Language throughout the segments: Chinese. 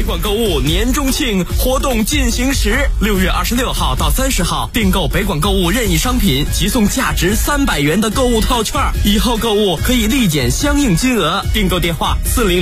广购物年中庆活动进行时，6月26号到30号，订购北广购物任意商品即送价值300元的购物套券，以后购物可以立减相应金额。订购电话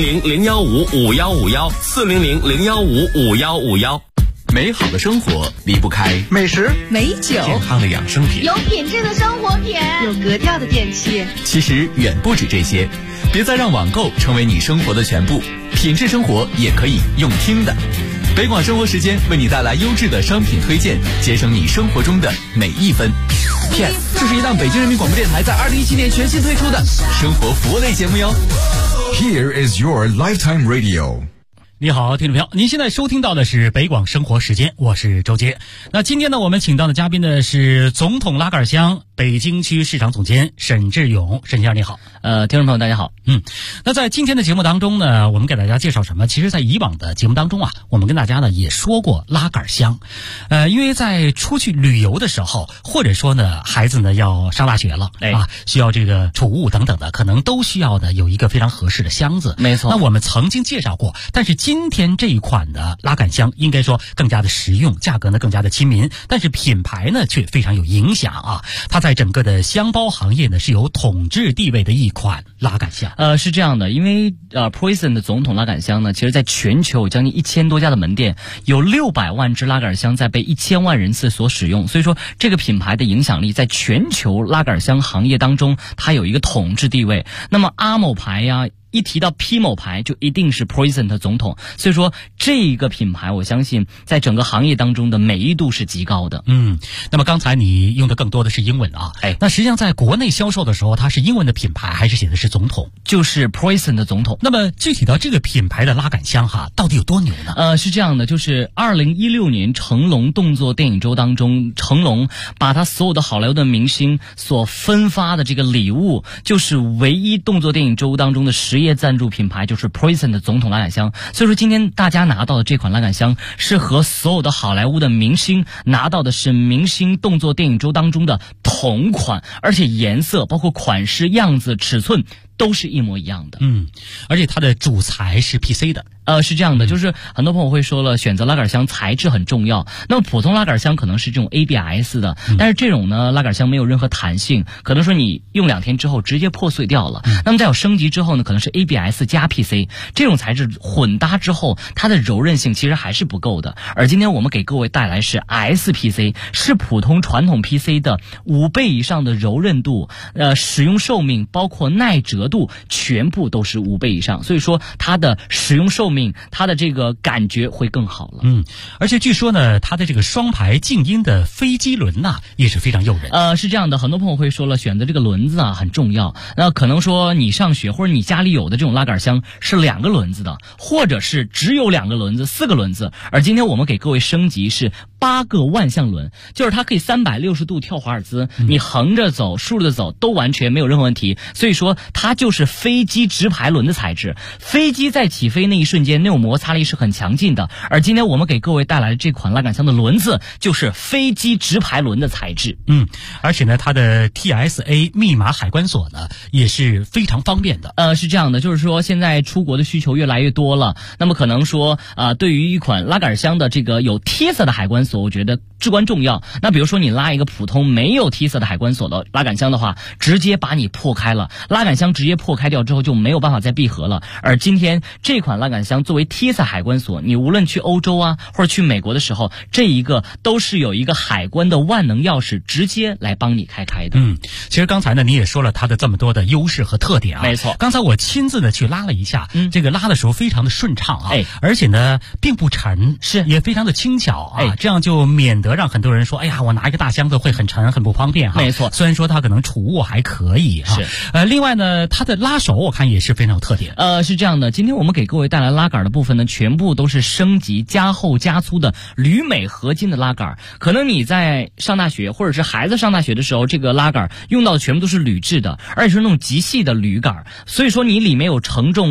400-015-5151，400-015-5151。 美好的生活离不开美食、 美酒、 健康的养生品， 有品质的生活品， 有格调的电器。 其实远不止这些，别再让网购成为你生活的全部，品质生活也可以用听的。北广生活时间为你带来优质的商品推荐，节省你生活中的每一分。 Yes， 这是一档北京人民广播电台在2017年全新推出的生活服务类节目哟。 Here is your lifetime radio。 你好，听众朋友，您现在收听到的是北广生活时间，我是周杰。那今天呢，我们请到的嘉宾呢是总统拉杆箱北京区市场总监沈志勇。沈先生你好。 听众朋友大家好。 那在今天的节目当中呢，我们给大家介绍什么？其实在以往的节目当中啊，我们跟大家呢也说过拉杆箱。因为在出去旅游的时候，或者说呢孩子呢要上大学了需要这个储物等等的，可能都需要的有一个非常合适的箱子。 没错。 那我们曾经介绍过，但是今天这一款的拉杆箱应该说更加的实用，价格呢更加的亲民，但是品牌呢却非常有影响啊。它在整个的箱包行业呢是有统治地位的一款拉杆箱。 是这样的，因为Poison 的总统拉杆箱呢，其实在全球有将近1000多家的门店，有600万只拉杆箱在被1000万人次所使用，所以说这个品牌的影响力在全球拉杆箱行业当中，它有一个统治地位。那么阿某牌呀，一提到 P 某牌就一定是 Poison 的总统，所以说这一个品牌我相信在整个行业当中的美誉度是极高的。 那么刚才你用的更多的是英文啊，那实际上在国内销售的时候，它是英文的品牌还是写的是总统？ 就是 Poison 的总统。 那么具体到这个品牌的拉杆箱到底有多牛呢？ 是这样的，就是2016年成龙动作电影周当中，成龙把他所有的好莱坞的明星所分发的这个礼物，就是唯一动作电影周当中的实业赞助品牌，就是 Poison 的总统拉杆箱。所以说今天大家拿到的这款拉杆箱是和所有的好莱坞的明星拿到的是明星动作电影周当中的同款，而且颜色包括款式、样子、尺寸都是一模一样的。 而且它的主材是 PC 的。 是这样的，就是很多朋友会说了，选择拉杆箱材质很重要。那么普通拉杆箱可能是这种 ABS 的，但是这种呢拉杆箱没有任何弹性，可能说你用2天之后直接破碎掉了。那么再有升级之后呢，可能是 ABS 加 PC 这种材质混搭之后，它的柔韧性其实还是不够的。而今天我们给各位带来是 SPC， 是普通传统 PC 的5倍以上的柔韧度，使用寿命包括耐折度全部都是5倍以上，所以说它的使用寿命它的这个感觉会更好了。 而且据说呢，它的这个双排静音的飞机轮也是非常诱人。 是这样的，很多朋友会说了，选择这个轮子很重要。那可能说你上学或者你家里有的这种拉杆箱是2个轮子的，或者是只有2个轮子、4个轮子。而今天我们给各位升级是8个万向轮，就是它可以360度跳华尔兹，你横着走、竖着走都完全没有任何问题。所以说它就是飞机直排轮的材质，飞机在起飞那一瞬间那种摩擦力是很强劲的。而今天我们给各位带来的这款拉杆箱的轮子就是飞机直排轮的材质。 而且呢它的 TSA 密码海关锁呢也是非常方便的。 是这样的，就是说现在出国的需求越来越多了，那么可能说对于一款拉杆箱的这个有 T 色的海关锁，我觉得至关重要。那比如说你拉一个普通没有 T 色的海关锁的拉杆箱的话，直接把你破开了，拉杆箱直接破开掉之后就没有办法再闭合了。而今天这款拉杆箱作为 T 色海关锁，你无论去欧洲或者去美国的时候，这一个都是有一个海关的万能钥匙直接来帮你开的。 其实刚才呢你也说了它的这么多的优势和特点没错。 刚才我亲自的去拉了一下，这个拉的时候非常的顺畅而且呢并不沉， 是也非常的轻巧这样就免得让很多人说，哎呀，我拿一个大箱子会很沉很不方便没错。 虽然说它可能储物还可以是另外呢它的拉手我看也是非常有特点。 是这样的，今天我们给各位带来拉杆的部分呢，全部都是升级加厚加粗的铝镁合金的拉杆。可能你在上大学或者是孩子上大学的时候，这个拉杆用到的全部都是铝制的，而且是那种极细的铝杆，所以说你里面有承重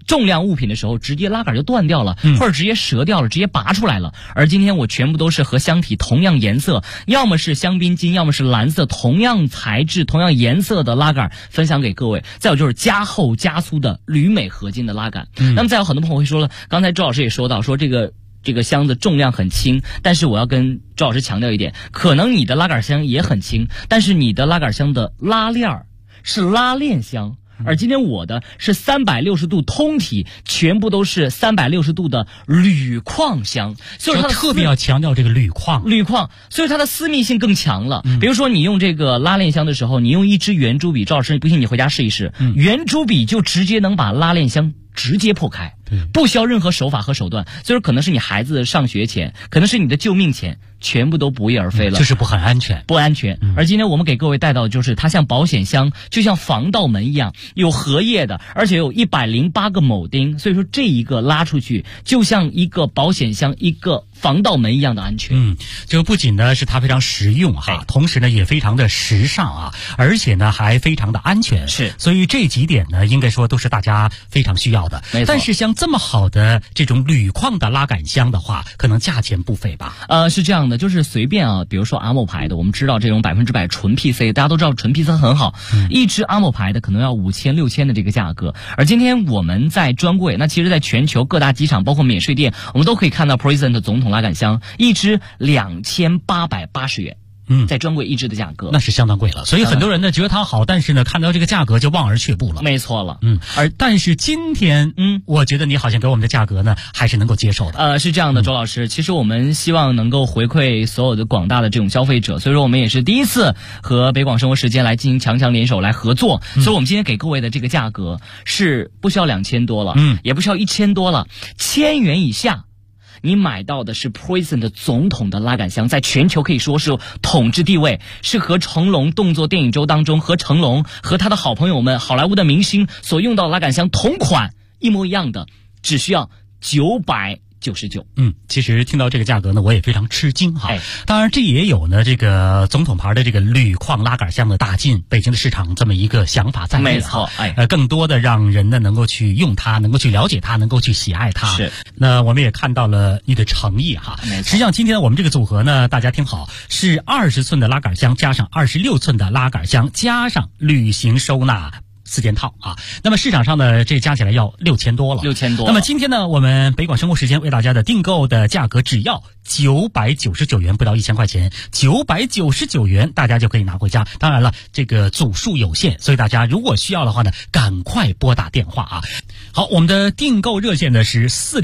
重量物品的时候，直接拉杆就断掉了，或者直接折掉了，直接拔出来了。而今天我全部都是和箱体同样颜色，要么是香槟金，要么是蓝色，同样材质、同样颜色的拉杆分享给各位。再有就是加厚加粗的铝镁合金的拉杆。那么再有很多朋友会说了，刚才周老师也说到，说这个箱子重量很轻，但是我要跟周老师强调一点，可能你的拉杆箱也很轻，但是你的拉杆箱的拉链是拉链箱。而今天我的是360度通体，全部都是360度的铝矿箱，所以它特别要强调这个铝矿， 所以它的私密性更强了。比如说你用这个拉链箱的时候，你用一支圆珠笔，赵老师不信你回家试一试，圆珠笔就直接能把拉链箱直接破开，不需要任何手法和手段。所以说可能是你孩子上学前，可能是你的救命钱，全部都不翼而飞了， 就是不安全。 而今天我们给各位带到的就是它像保险箱，就像防盗门一样，有荷叶的，而且有108个铆钉，所以说这一个拉出去就像一个保险箱，一个防盗门一样的安全。 就不仅呢是它非常实用哈，同时呢也非常的时尚啊，而且呢还非常的安全。 是， 所以这几点呢应该说都是大家非常需要的。 没错。 但是像这么好的这种铝矿的拉杆箱的话，可能价钱不菲吧？ 是这样的，就是随便啊，比如说阿莫牌的，我们知道这种100%纯 PC， 大家都知道纯 PC 很好，一支阿莫牌的可能要5000、6000的这个价格。而今天我们在专柜，那其实在全球各大机场，包括免税店，我们都可以看到 Present 总统拉杆箱，一支2880元。在专柜一支的价格， 那是相当贵了。所以很多人呢觉得它好，但是呢看到这个价格就望而却步了。 没错了。 但是今天我觉得你好像给我们的价格呢还是能够接受的。 是这样的，周老师，其实我们希望能够回馈所有的广大的这种消费者，所以说我们也是第一次和北广生活时间来进行强联手来合作。所以我们今天给各位的这个价格是不需要2000多了，也不需要1000多了，1000元以下。你买到的是 Present 总统的拉杆箱，在全球可以说是统治地位，是和成龙动作电影周当中和成龙和他的好朋友们好莱坞的明星所用到的拉杆箱同款一模一样的，只需要999。 其实听到这个价格呢，我也非常吃惊哈。当然这也有呢这个总统牌的这个铝矿拉杆箱的打进北京的市场这么一个想法在内。 没错， 更多的让人呢能够去用它，能够去了解它，能够去喜爱它。 是。 那我们也看到了你的诚意哈。实际上今天我们这个组合呢，大家听好，是20寸的拉杆箱加上26寸的拉杆箱加上旅行收纳4件套啊，那么市场上呢，这加起来要6000多了。那么今天呢，我们北广生活时间为大家的订购的价格只要999元，不到1000块钱，999元大家就可以拿回家。当然了，这个组数有限，所以大家如果需要的话呢，赶快拨打电话啊。好，我们的订购热线呢是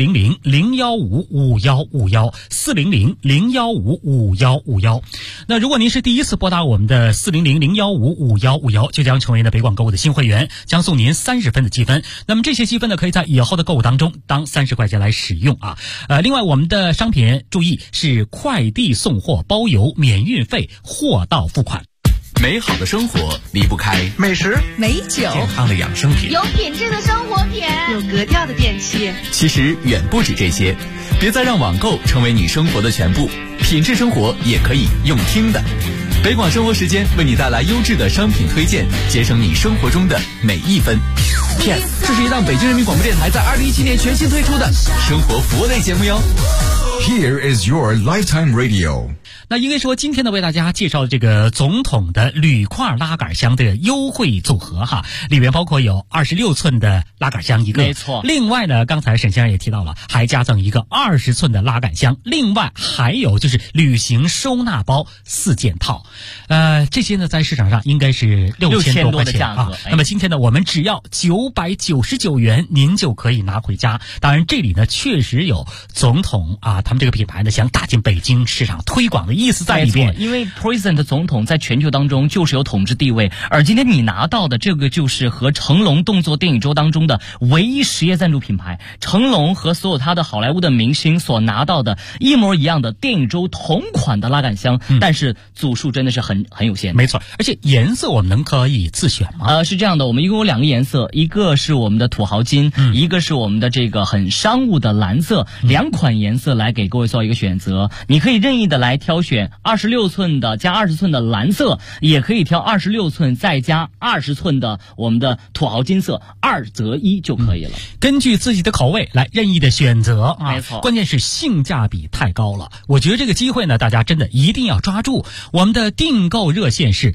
400-015-5151，400-015-5151。那如果您是第一次拨打我们的400-015-5151，就将成为呢北广购物的新会员，将送您30分的积分。那么这些积分呢，可以在以后的购物当中当30块钱来使用啊。另外我们的商品注意是快递送货包邮免运费，货到付款。 美好的生活离不开美食、 美酒、 健康的养生品， 有品质的生活品，有格调的电器。 其实远不止这些，别再让网购成为你生活的全部，品质生活也可以用听的。北广生活时间为你带来优质的商品推荐，节省你生活中的每一分。 这是一档北京人民广播电台在2017年全新推出的生活服务类节目哟。 Here is your lifetime radio。 那应该说今天呢为大家介绍的这个总统的铝块拉杆箱的优惠组合哈，里面包括有26寸的拉杆箱一个， 没错。 另外呢，刚才沈先生也提到了，还加赠一个20寸的拉杆箱，另外还有就是旅行收纳包4件套。这些呢在市场上应该是6000多块钱啊。那么今天呢我们只要999元，您就可以拿回家。当然这里呢确实有总统啊他们这个品牌呢想打进北京市场推广的意思在里边， 因为 Present 总统在全球当中就是有统治地位，而今天你拿到的这个就是和成龙动作电影周当中的唯一实业赞助品牌，成龙和所有他的好莱坞的明星所拿到的一模一样的电影周同款的拉杆箱，但是组数真的是很有限。 没错，而且颜色我们可以自选吗？ 是这样的，我们一共有2个颜色，一个是我们的土豪金，一个是我们的这个很商务的蓝色，2款颜色来给各位做一个选择，你可以任意的来挑选选26寸的加20寸的蓝色，也可以挑26寸再加20寸的我们的土豪金色，2择1就可以了。 根据自己的口味来任意的选择啊， 没错。 关键是性价比太高了，我觉得这个机会呢，大家真的一定要抓住。我们的订购热线是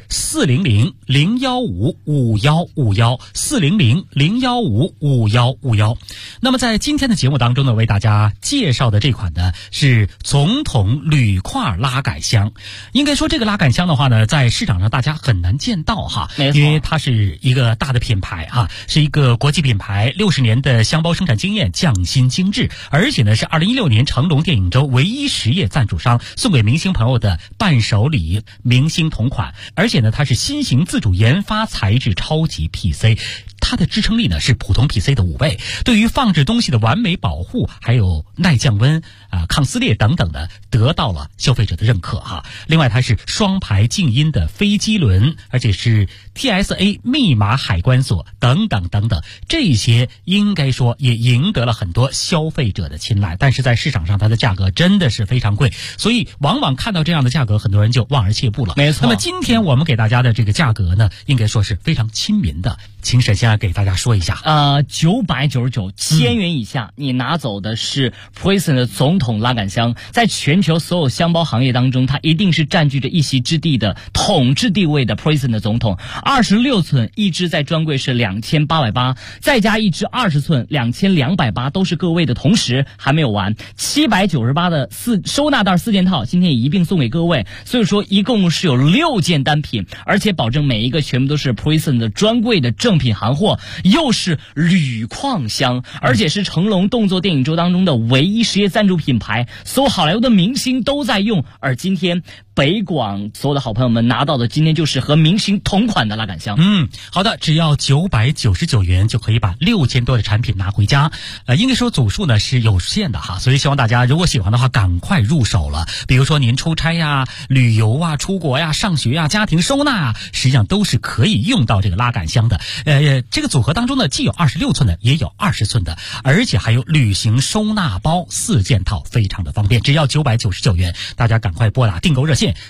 400-015-5151，400-015-5151。那么在今天的节目当中呢，为大家介绍的这款呢是总统铝块拉杆箱。应该说这个拉杆箱的话呢，在市场上大家很难见到哈， 没错， 因为它是一个大的品牌哈，是一个国际品牌，60年的箱包生产经验，匠心精致，而且呢是2016年成龙电影周唯一实业赞助商，送给明星朋友的伴手礼，明星同款。而且呢它是新型自主研发材质超级 PC， 它的支撑力呢是普通 PC 的5倍，对于放置东西的完美保护，还有耐降温抗撕裂等等的，得到了消费者的认可哈。另外它是双排静音的飞机轮，而且是 TSA 密码海关锁等等等等，这些应该说也赢得了很多消费者的青睐。但是在市场上它的价格真的是非常贵，所以往往看到这样的价格，很多人就望而却步了。 没错。 那么今天我们给大家的这个价格呢，应该说是非常亲民的，请沈先生给大家说一下。 999，1000元以下，你拿走的是 Prison 的总统拉杆箱，在全球所有箱包行业当中，它一定是占据着一席之地的统治地位的 Prison 的总统。26寸一支在专柜是2880，再加一支20寸2280，都是各位的。同时还没有完，798的收纳袋4件套，今天也一并送给各位。所以说一共是有6件单品，而且保证每一个全部都是 Prison 的专柜的正品行货，又是铝矿箱，而且是成龙动作电影周当中的唯一实业赞助品牌，所有好莱坞的明星都在用。而今天北广所有的好朋友们拿到的，今天就是和明星同款的拉杆箱。 好的，只要999元就可以把6000多的产品拿回家。应该说组数呢是有限的哈，所以希望大家如果喜欢的话，赶快入手了。比如说您出差呀、旅游啊、出国呀、上学呀、家庭收纳啊，实际上都是可以用到这个拉杆箱的。这个组合当中呢，既有26寸的，也有20寸的，而且还有旅行收纳包4件套，非常的方便。只要999元，大家赶快拨打订购热线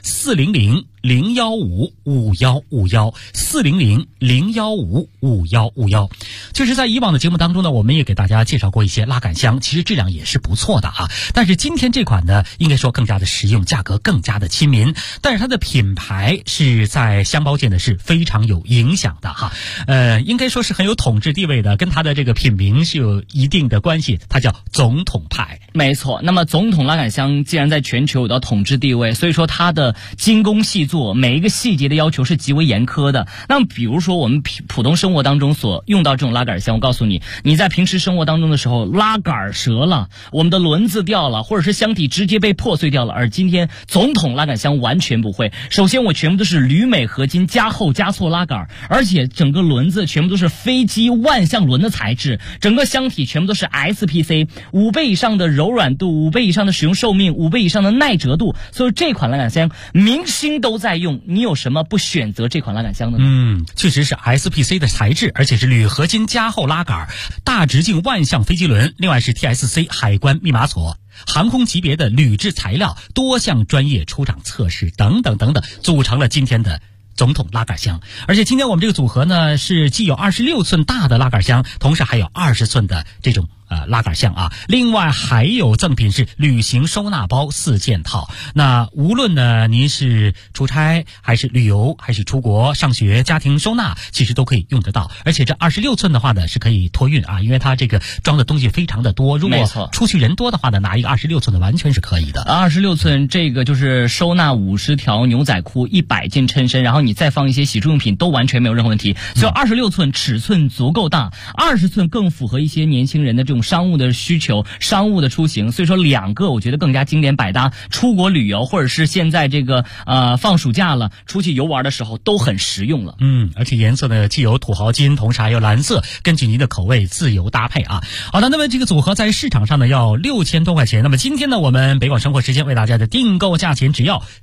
400-015-5151，400-015-5151。就是在以往的节目当中呢，我们也给大家介绍过一些拉杆箱，其实质量也是不错的啊。但是今天这款呢，应该说更加的实用，价格更加的亲民，但是它的品牌是在箱包界呢是非常有影响的哈。应该说是很有统治地位的，跟它的这个品名是有一定的关系，它叫总统派。 没错，那么总统拉杆箱既然在全球有到统治地位，所以说它的精工细作，每一个细节的要求是极为严苛的。那么比如说我们普通生活当中所用到这种拉杆箱，我告诉你，你在平时生活当中的时候，拉杆折了，我们的轮子掉了，或者是箱体直接被破碎掉了，而今天总统拉杆箱完全不会。首先我全部都是铝镁合金加厚加错拉杆，而且整个轮子全部都是飞机万向轮的材质，整个箱体全部都是 SPC， 5倍以上的柔软度，5倍以上的使用寿命，5倍以上的耐折度，所以这款拉杆箱明星都在用，你有什么不选择这款拉杆箱的呢？ 确实是 SPC 的材质，而且是铝合金加厚拉杆，大直径万向飞机轮，另外是 TSC 海关密码锁，航空级别的铝制材料，多项专业出厂测试等等等等，组成了今天的总统拉杆箱。而且今天我们这个组合呢，是既有26寸大的拉杆箱，同时还有20寸的这种拉杆箱啊。另外还有赠品是旅行收纳包4件套。那无论呢您是出差还是旅游还是出国上学，家庭收纳其实都可以用得到。而且这26寸的话呢是可以托运啊，因为它这个装的东西非常的多，如果出去人多的话呢，拿一个26寸的完全是可以的。 26寸这个就是收纳50条牛仔裤、100件衬衫，然后你再放一些洗漱用品都完全没有任何问题。所以26寸尺寸足够大，20寸更符合一些年轻人的这种商务的需求，商务的出行。所以说两个我觉得更加经典百搭，出国旅游或者是现在这个放暑假了出去游玩的时候都很实用了。 而且颜色呢既有土豪金，同时还有蓝色，根据您的口味自由搭配啊。好的，那么这个组合在市场上呢要6000多块钱，那么今天呢我们北广生活时间为大家的订购价钱只要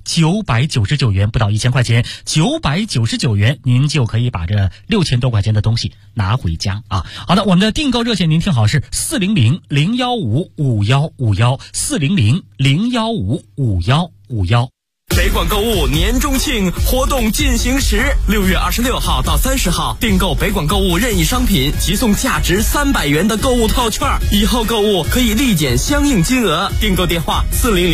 999元，不到1000块钱，999元您就可以把这6000多块钱的东西拿回家啊。好的，我们的订购热线您听好是400-015-5151，400-015-5151。 北广购物年中庆活动进行时，6月26号到30号，订购北广购物任意商品即送价值300元的购物套券，以后购物可以立减相应金额。订购电话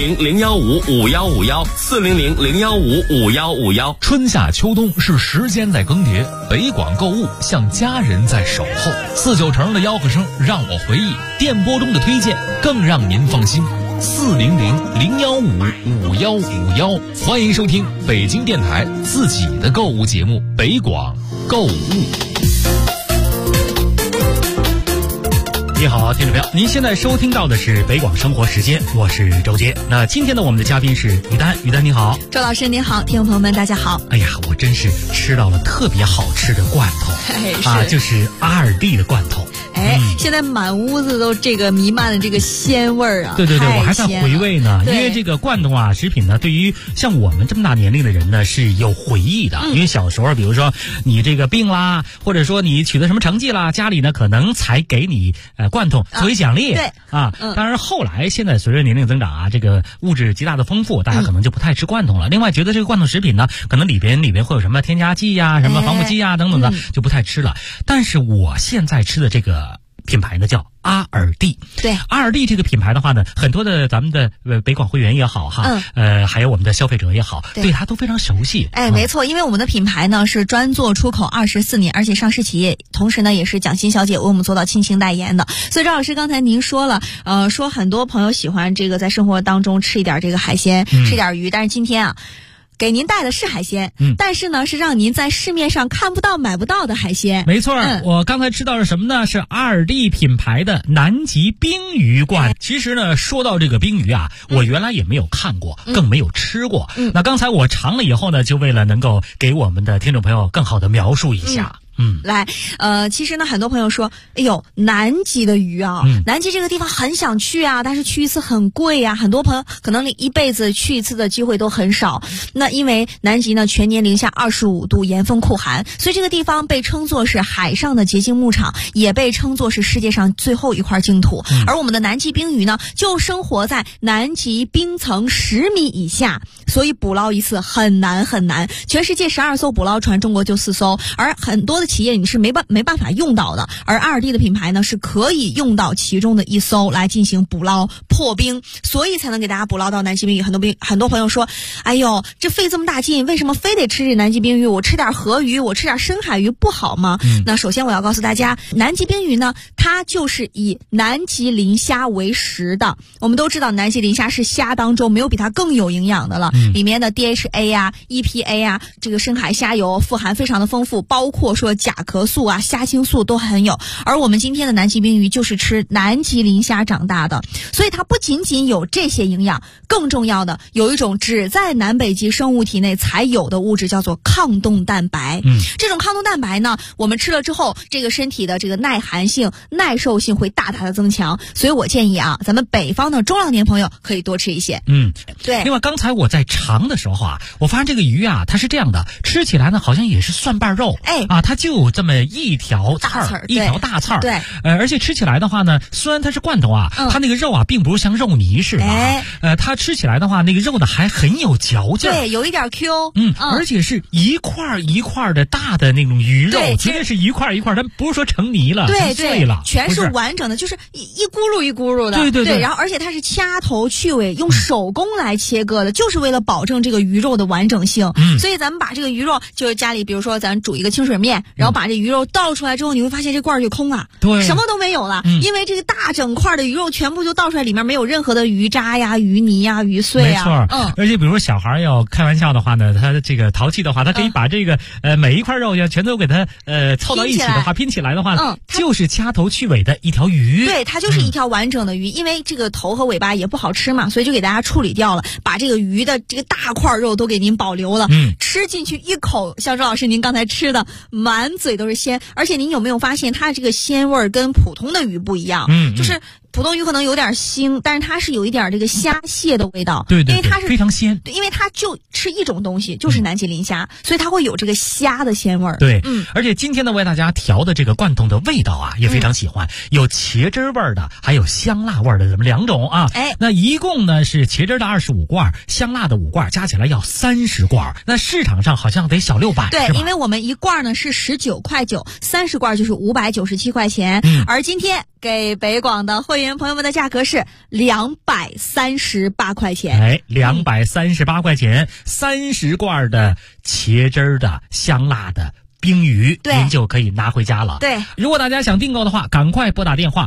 400-015-5151，400-015-5151。 春夏秋冬是时间在更迭，北广购物像家人在守候。49城的吆喝声让我回忆，电波中的推荐更让您放心。400-015-5151，欢迎收听北京电台自己的购物节目《北广购物》。 你好，听众朋友，您现在收听到的是北广生活时间，我是周杰。那今天呢，我们的嘉宾是于丹，于丹你好。 周老师您好，听众朋友们大家好。 哎呀，我真是吃到了特别好吃的罐头就是阿尔蒂的罐头。 现在满屋子都这个弥漫的这个鲜味儿啊！ 对，我还在回味呢。因为这个罐头啊，食品呢，对于像我们这么大年龄的人呢，是有回忆的。因为小时候，比如说你这个病啦，或者说你取得什么成绩啦，家里呢可能才给你罐头作为奖励。 对当然后来现在随着年龄增长啊，这个物质极大的丰富，大家可能就不太吃罐头了。另外，觉得这个罐头食品呢，可能里边会有什么添加剂呀、什么防腐剂呀等等的，就不太吃了。但是我现在吃的这个品牌呢叫阿尔蒂。 对， 阿尔蒂这个品牌的话呢，很多的咱们的北广会员也好哈，还有我们的消费者也好，对它都非常熟悉。 没错，因为我们的品牌呢是专做出口24年，而且上市企业，同时呢也是蒋欣小姐为我们做到亲情代言的。所以赵老师刚才您说了，说很多朋友喜欢这个在生活当中吃一点这个海鲜，吃一点鱼，但是今天啊，给您带的是海鲜，但是呢是让您在市面上看不到买不到的海鲜。 没错，我刚才吃到是什么呢？是阿尔蒂品牌的南极冰鱼罐。其实呢，说到这个冰鱼啊，我原来也没有看过，更没有吃过。那刚才我尝了以后呢，就为了能够给我们的听众朋友更好的描述一下。 来，其实呢，很多朋友说，哎呦，南极的鱼啊，南极这个地方很想去啊，但是去一次很贵啊，很多朋友可能一辈子去一次的机会都很少。那因为南极呢，全年零下25度，严风酷寒，所以这个地方被称作是海上的洁净牧场，也被称作是世界上最后一块净土。而我们的南极冰鱼呢，就生活在南极冰层10米以下，所以捕捞一次很难很难。全世界12艘捕捞船，中国就4艘，而很多的企业你是没办法用到的，而阿尔蒂的品牌呢是可以用到其中的一艘来进行捕捞破冰，所以才能给大家捕捞到南极冰鱼。很多朋友说，哎呦，这费这么大劲，为什么非得吃这南极冰鱼？我吃点河鱼，我吃点深海鱼不好吗？那首先我要告诉大家，南极冰鱼呢，它就是以南极磷虾为食的。我们都知道南极磷虾是虾当中没有比它更有营养的了，里面的 DHA 啊、EPA 啊，这个深海虾油富含非常的丰富，包括说甲壳素啊、虾青素都很有。而我们今天的南极冰鱼就是吃南极磷虾长大的，所以它不仅仅有这些营养，更重要的有一种只在南北极生物体内才有的物质，叫做抗冻蛋白。这种抗冻蛋白呢，我们吃了之后，这个身体的这个耐寒性、耐受性会大大的增强。所以我建议啊，咱们北方的中老年朋友可以多吃一些。对。 另外，刚才我在尝的时候啊，我发现这个鱼啊，它是这样的，吃起来呢好像也是蒜瓣肉，它就这么一条刺儿，一条大刺儿。 对。 而且吃起来的话呢，虽然它是罐头啊，它那个肉啊并不是像肉泥似的，它吃起来的话，那个肉呢还很有嚼劲， 对，有一点 Q。 而且是一块一块的大的那种鱼肉，绝对是一块一块，它不是说成泥了，成碎了， 全是完整的，就是一咕噜一咕噜的。 对。 然后而且它是掐头去尾，用手工来切割的，就是为了保证这个鱼肉的完整性。所以咱们把这个鱼肉，就是家里比如说咱煮一个清水面，然后把这鱼肉倒出来之后，你会发现这罐就空了， 对， 什么都没有了，因为这个大整块的鱼肉全部就倒出来，里面没有任何的鱼渣呀、鱼泥呀、鱼碎啊。 没错，而且比如说小孩要开玩笑的话呢，他这个淘气的话，他可以把这个每一块肉要全都给它凑到一起的话，拼起来的话，就是掐头去尾的一条鱼。 对，它就是一条完整的鱼，因为这个头和尾巴也不好吃嘛，所以就给大家处理掉了，把这个鱼的这个大块肉都给您保留了。吃进去一口，像周老师您刚才吃的，满嘴都是鲜，而且您有没有发现它这个鲜味跟普通的鱼不一样？就是普通鱼可能有点腥，但是它是有一点这个虾蟹的味道。 对对对， 因为它是非常鲜。 对，因为它就吃一种东西，就是南极磷虾，所以它会有这个虾的鲜味儿。 对，而且今天呢为大家调的这个罐头的味道啊，也非常喜欢，有茄汁味儿的，还有香辣味儿的，这么2种啊。那一共呢是茄汁的25罐，香辣的5罐，加起来要30罐。那市场上好像得小600， 对，因为我们一罐呢是19.9块，30罐就是597块钱。而今天给北广的会员朋友们的价格是238块钱。 238块钱，30罐的茄汁的香辣的冰鱼，您就可以拿回家了。 对， 如果大家想订购的话，赶快拨打电话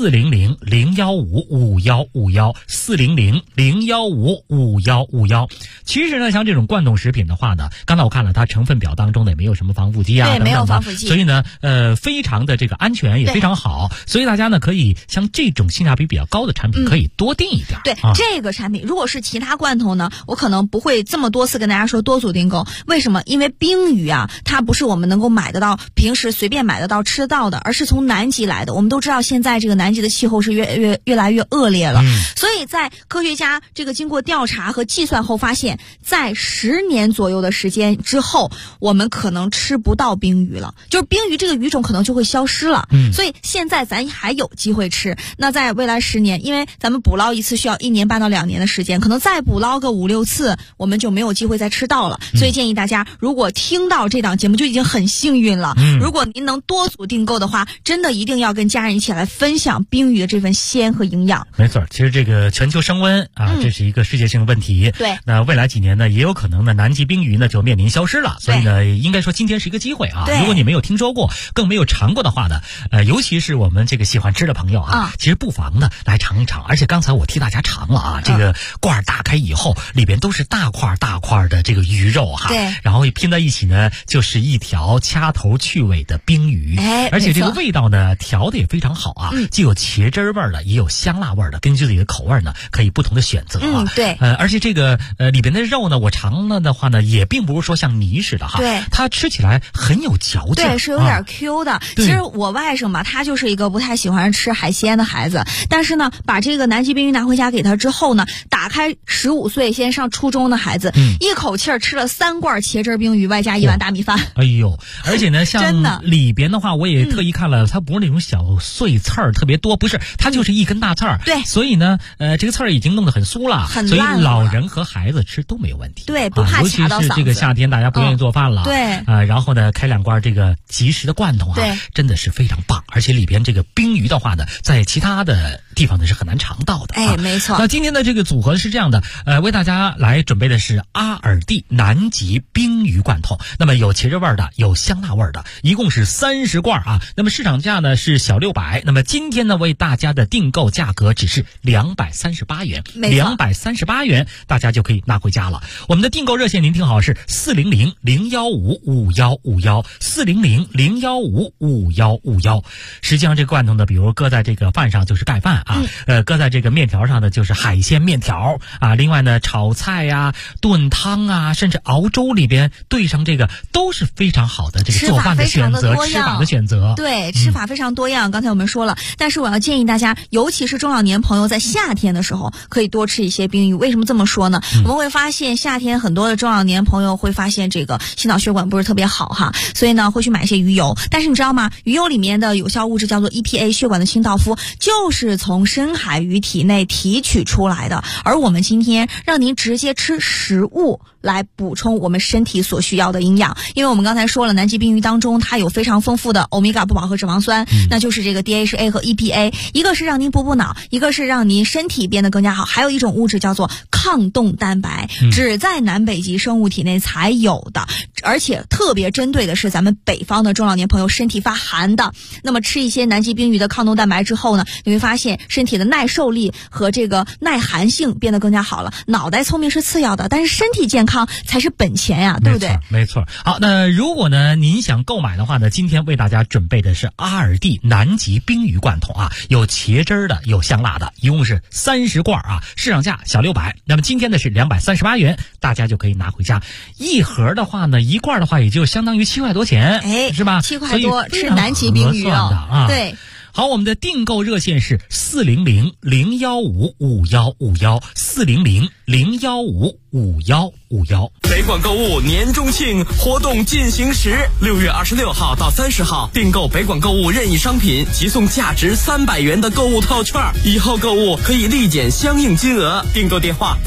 400-015-5151，400-015-5151。其实呢，像这种罐头食品的话呢，刚才我看了它成分表当中呢也没有什么防腐剂啊， 对，没有防腐剂， 所以呢，非常的这个安全也非常好，所以大家呢可以像这种性价比比较高的产品可以多订一点。 对，这个产品如果是其他罐头呢，我可能不会这么多次跟大家说多组订购。为什么？因为冰鱼啊，它不是我们能够买得到，平时随便买得到吃得到的，而是从南极来的。我们都知道现在这个南极的气候是越来越恶劣了，所以在科学家这个经过调查和计算后发现，在10年左右的时间之后，我们可能吃不到冰鱼了，就是冰鱼这个鱼种可能就会消失了。所以现在咱还有机会吃。那在未来10年，因为咱们捕捞一次需要1年半到2年的时间，可能再捕捞个5、6次，我们就没有机会再吃到了。所以建议大家，如果听到这档节目就已经很幸运了。如果您能多组订购的话，真的一定要跟家人一起来分享冰鱼的这份鲜和营养。 没错，其实这个全球升温啊，这是一个世界性的问题。 对， 那未来几年呢，也有可能呢，南极冰鱼呢就面临消失了。所以呢，应该说今天是一个机会啊。如果你没有听说过，更没有尝过的话呢，尤其是我们这个喜欢吃的朋友啊，其实不妨呢来尝一尝。而且刚才我替大家尝了啊，这个罐打开以后，里边都是大块大块的这个鱼肉哈。 对， 然后拼在一起呢，就是一条掐头去尾的冰鱼。而且这个味道呢调的也非常好啊，既有茄汁味的，也有香辣味的，根据自己的口味呢可以不同的选择啊。 对， 而且这个里边的肉呢，我尝了的话呢，也并不是说像泥似的哈， 对， 它吃起来很有嚼劲， 对，是有点 Q 的。其实我外甥嘛，他就是一个不太喜欢吃海鲜的孩子，但是呢，把这个南极冰鱼拿回家给他之后呢，打开15岁先上初中的孩子，一口气吃了3罐茄汁冰鱼，外加1碗大米饭。 哎呦，而且呢，像里边的话，我也特意看了，它不是那种小碎刺儿特别多，不是，它就是一根大刺儿。 对， 所以呢，这个刺儿已经弄得很酥了，所以老人和孩子吃都没有问题。 对，不怕卡到嗓子。 尤其是这个夏天，大家不愿意做饭了， 对， 然后呢，开2罐这个即食的罐头啊， 对， 真的是非常棒。而且里边这个冰鱼的话呢，在其他的地方呢是很难尝到的。 哎，没错。 那今天的这个组合是这样的，为大家来准备的是阿尔蒂南极冰鱼罐头。那么有茄汁味的，有香辣味的，一共是30罐啊。那么市场价呢是小600，那么今天呢为大家的订购价格只是238元，238元大家就可以拿回家了。我们的订购热线您听好是400-015-5151，400-015-5151。实际上这个罐头呢，比如搁在这个饭上就是盖饭啊，搁在这个面条上呢就是海鲜面条啊。另外呢，炒菜呀、炖汤啊，甚至熬粥里边兑上这个都是非常好的这个做饭的选择，吃法的选择。 对，吃法非常多样。刚才我们说了，但是我要建议大家，尤其是中老年朋友，在夏天的时候可以多吃一些冰鱼。为什么这么说呢？我们会发现夏天很多的中老年朋友会发现这个心脑血管不是特别好哈，所以呢会去买一些鱼油。但是你知道吗？鱼油里面的有效物质叫做 EPA， 血管的清道夫，就是从深海鱼体内提取出来的。而我们今天让您直接吃食物来补充我们身体所需要的营养，因为我们刚才说了，南极冰鱼当中它有非常丰富的欧米伽不饱和脂肪酸，那就是这个 DHA 和 EPA， 一个是让您补脑，一个是让您身体变得更加好，还有一种物质叫做抗冻蛋白，只在南北极生物体内才有的，而且特别针对的是咱们北方的中老年朋友身体发寒的。那么吃一些南极冰鱼的抗冻蛋白之后呢，你会发现身体的耐受力和这个耐寒性变得更加好了。脑袋聪明是次要的，但是身体健康才是本钱呀，对不对？ 没错。好，那如果呢您想购买的话呢，今天为大家准备的是阿尔蒂南极冰鱼罐头啊，有茄汁的，有香辣的，一共是30罐啊，市场价小600。那么今天的是238元，大家就可以拿回家。一盒的话呢，一罐的话也就相当于7块多钱，是吧？ 7块多吃南极冰鱼啊，对。 好，我们的订购热线是400-015-5151，400-015-5151。 北广购物年中庆活动进行时，6月26号到30号，订购北广购物任意商品，即送价值300元的购物套券，以后购物可以立减相应金额。订购电话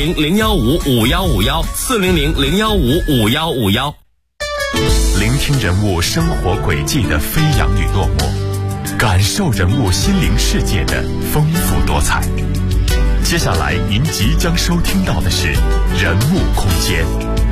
400-015-5151，400-015-5151。 聆听人物生活轨迹的飞扬与落寞，感受人物心灵世界的丰富多彩。接下来您即将收听到的是人物空间。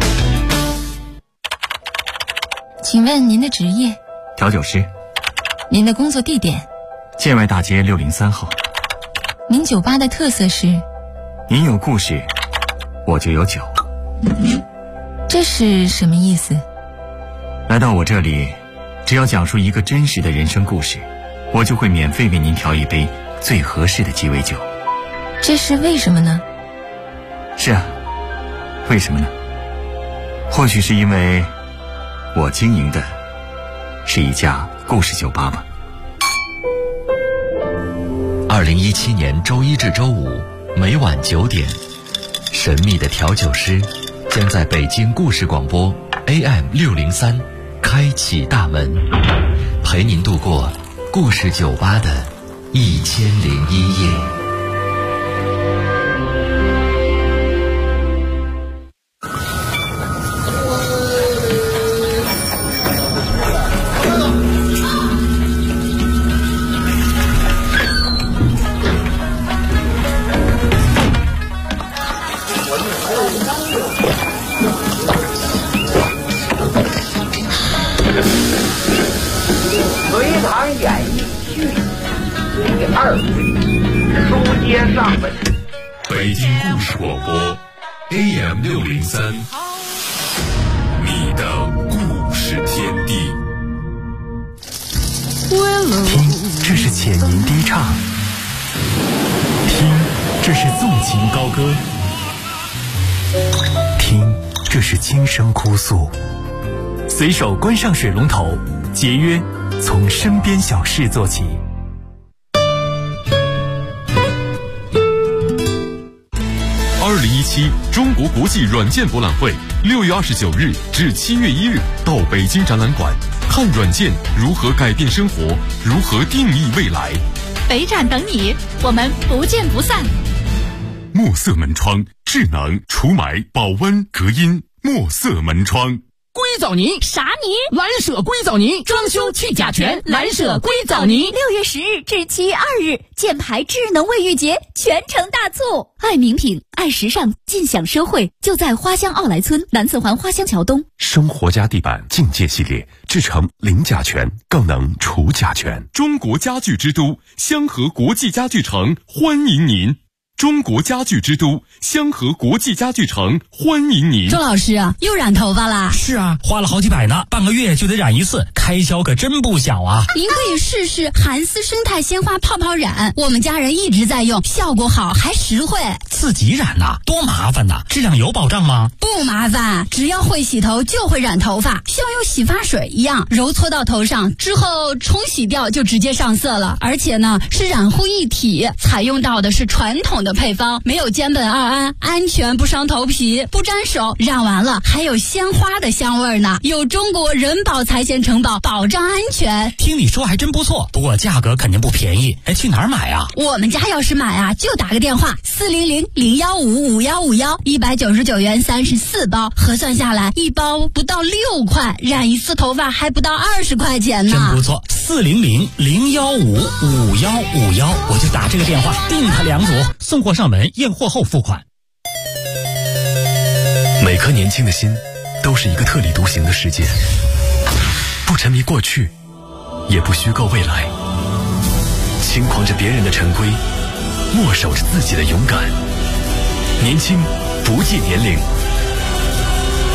请问您的职业？ 调酒师。 您的工作地点？ 建外大街603号。 您酒吧的特色是？ 您有故事，我就有酒。 这是什么意思？ 来到我这里，只要讲述一个真实的人生故事，我就会免费为您调一杯最合适的鸡尾酒。 这是为什么呢？ 是啊，为什么呢？或许是因为我经营的是一家故事酒吧吧。 2017年周一至周五每晚9点，神秘的调酒师将在北京故事广播 AM603开启大门，陪您度过故事酒吧的1001夜。 隋唐演义续第2回，书接上文。 北京故事广播 AM603，你的故事天地。 听，这是浅吟低唱；听，这是纵情高歌；听，这是轻声哭诉。随手关上水龙头，节约从身边小事做起。 2017中国国际软件博览会6月29日至7月1日到北京展览馆，看软件如何改变生活，如何定义未来。 北展等你，我们不见不散。 墨色门窗，智能除霾、保温、隔音。墨色门窗。 硅藻泥啥泥？ 蓝舍硅藻泥，装修去甲醛，蓝舍硅藻泥。 6月10日至7月2日，箭牌智能卫浴节全城大促，爱名品、爱时尚，尽享奢惠，就在花乡奥莱村南四环花乡桥东。 生活家地板境界系列，制成零甲醛，更能除甲醛。中国家具之都香河国际家具城欢迎您。中国家具之都香河国际家具城欢迎您。 周老师啊，又染头发啦？ 是啊，花了好几百呢，半个月就得染一次，开销可真不小啊。 您可以试试韩丝生态鲜花泡泡染，我们家人一直在用，效果好还实惠。 自己染呐，多麻烦呐，质量有保障吗？ 不麻烦，只要会洗头就会染头发，像用洗发水一样揉搓到头上之后冲洗掉就直接上色了，而且呢是染护一体，采用到的是传统的配方，没有间苯二胺，安全不伤头皮，不沾手，染完了还有鲜花的香味呢，有中国人保财险承保，保障安全。 听你说还真不错，不过价格肯定不便宜。哎，去哪儿买啊？ 我们家要是买啊，就打个电话400-015-5151，199元34包，核算下来一包不到6块，染一次头发还不到20块钱呢。 真不错，400-015-5151，我就打这个电话订它2组，送货上门，验货后付款。 每颗年轻的心都是一个特立独行的世界，不沉迷过去，也不虚构未来，轻狂着别人的陈规，默守着自己的勇敢。年轻不计年龄，